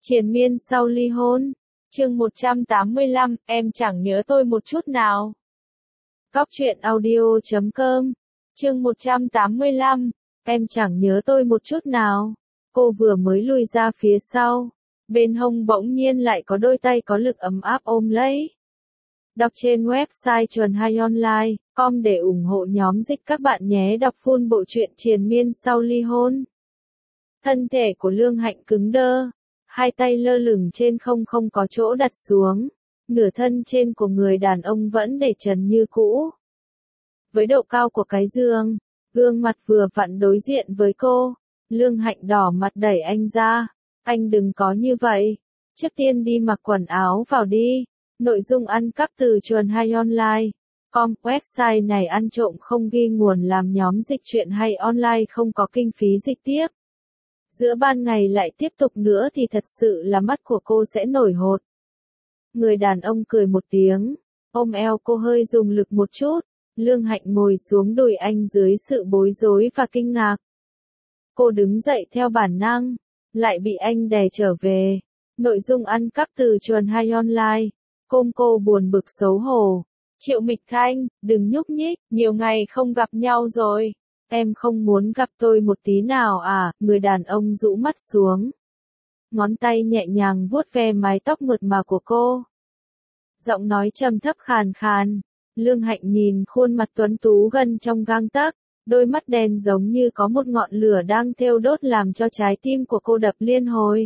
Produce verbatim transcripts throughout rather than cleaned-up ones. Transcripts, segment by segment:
Triền miên sau ly hôn. Chương một trăm tám mươi lăm, em chẳng nhớ tôi một chút nào. Cóc truyện audio chấm com. Chương một trăm tám mươi lăm, em chẳng nhớ tôi một chút nào. Cô vừa mới lùi ra phía sau, bên hông bỗng nhiên lại có đôi tay có lực ấm áp ôm lấy. Đọc trên website chuồn hai online chấm com để ủng hộ nhóm dịch các bạn nhé. Đọc full bộ truyện triền miên sau ly hôn. Thân thể của Lương Hạnh cứng đơ, hai tay lơ lửng trên không không có chỗ đặt xuống, nửa thân trên của người đàn ông vẫn để trần như cũ. Với độ cao của cái giường, gương mặt vừa vặn đối diện với cô, Lương Hạnh đỏ mặt đẩy anh ra. Anh đừng có như vậy, trước tiên đi mặc quần áo vào đi. Nội dung ăn cắp từ chuồn hai online chấm com. Website này ăn trộm không ghi nguồn, làm nhóm dịch truyện hay online không có kinh phí dịch tiếp. Giữa ban ngày lại tiếp tục nữa thì thật sự là mắt của cô sẽ nổi hột. Người đàn ông cười một tiếng, ôm eo cô hơi dùng lực một chút. Lương Hạnh ngồi xuống đùi anh dưới sự bối rối và kinh ngạc. Cô đứng dậy theo bản năng, lại bị anh đè trở về. Nội dung ăn cắp từ chuồn hai online chấm com. Cô buồn bực xấu hổ. Triệu Mịch Thanh, đừng nhúc nhích, nhiều ngày không gặp nhau rồi. Em không muốn gặp tôi một tí nào à? Người đàn ông rũ mắt xuống, ngón tay nhẹ nhàng vuốt ve mái tóc mượt mà của cô. Giọng nói trầm thấp khàn khàn. Lương Hạnh nhìn khuôn mặt tuấn tú gần trong gang tấc, đôi mắt đen giống như có một ngọn lửa đang thiêu đốt làm cho trái tim của cô đập liên hồi.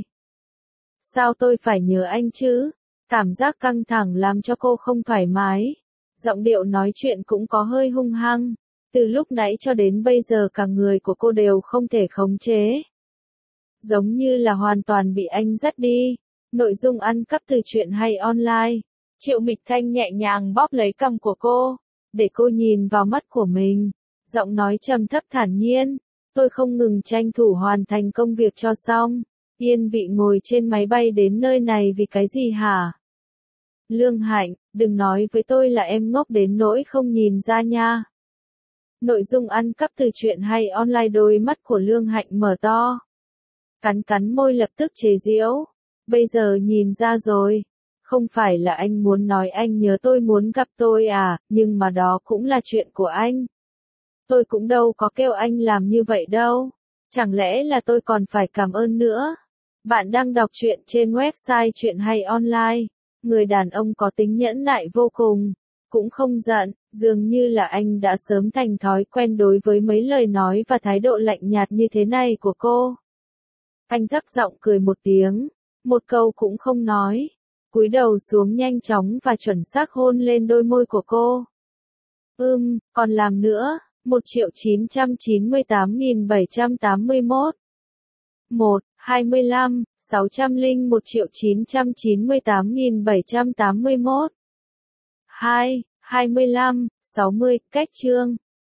Sao tôi phải nhớ anh chứ? Cảm giác căng thẳng làm cho cô không thoải mái. Giọng điệu nói chuyện cũng có hơi hung hăng. Từ lúc nãy cho đến bây giờ cả người của cô đều không thể khống chế. Giống như là hoàn toàn bị anh dắt đi. Nội dung ăn cắp từ truyện hay online. Triệu Mịch Thanh nhẹ nhàng bóp lấy cằm của cô, để cô nhìn vào mắt của mình. Giọng nói trầm thấp thản nhiên. Tôi không ngừng tranh thủ hoàn thành công việc cho xong. Yên vị ngồi trên máy bay đến nơi này vì cái gì hả? Lương Hạnh, đừng nói với tôi là em ngốc đến nỗi không nhìn ra nha. Nội dung ăn cắp từ truyện hay online. Đôi mắt của Lương Hạnh mở to, cắn cắn môi lập tức chế giễu. Bây giờ nhìn ra rồi. Không phải là anh muốn nói anh nhớ tôi muốn gặp tôi à, nhưng mà đó cũng là chuyện của anh. Tôi cũng đâu có kêu anh làm như vậy đâu. Chẳng lẽ là tôi còn phải cảm ơn nữa? Bạn đang đọc truyện trên website truyện hay online. Người đàn ông có tính nhẫn nại vô cùng, cũng không giận, dường như là anh đã sớm thành thói quen đối với mấy lời nói và thái độ lạnh nhạt như thế này của cô. Anh thấp giọng cười một tiếng, một câu cũng không nói, cúi đầu xuống nhanh chóng và chuẩn xác hôn lên đôi môi của cô. Ừm, còn làm nữa. một triệu chín trăm chín mươi tám nghìn bảy trăm tám mươi mốt. một, hai mươi lăm, sáu trăm lẻ một triệu chín trăm chín mươi tám nghìn bảy trăm tám mươi mốt. hai, hai mươi lăm, sáu mươi, cách chương.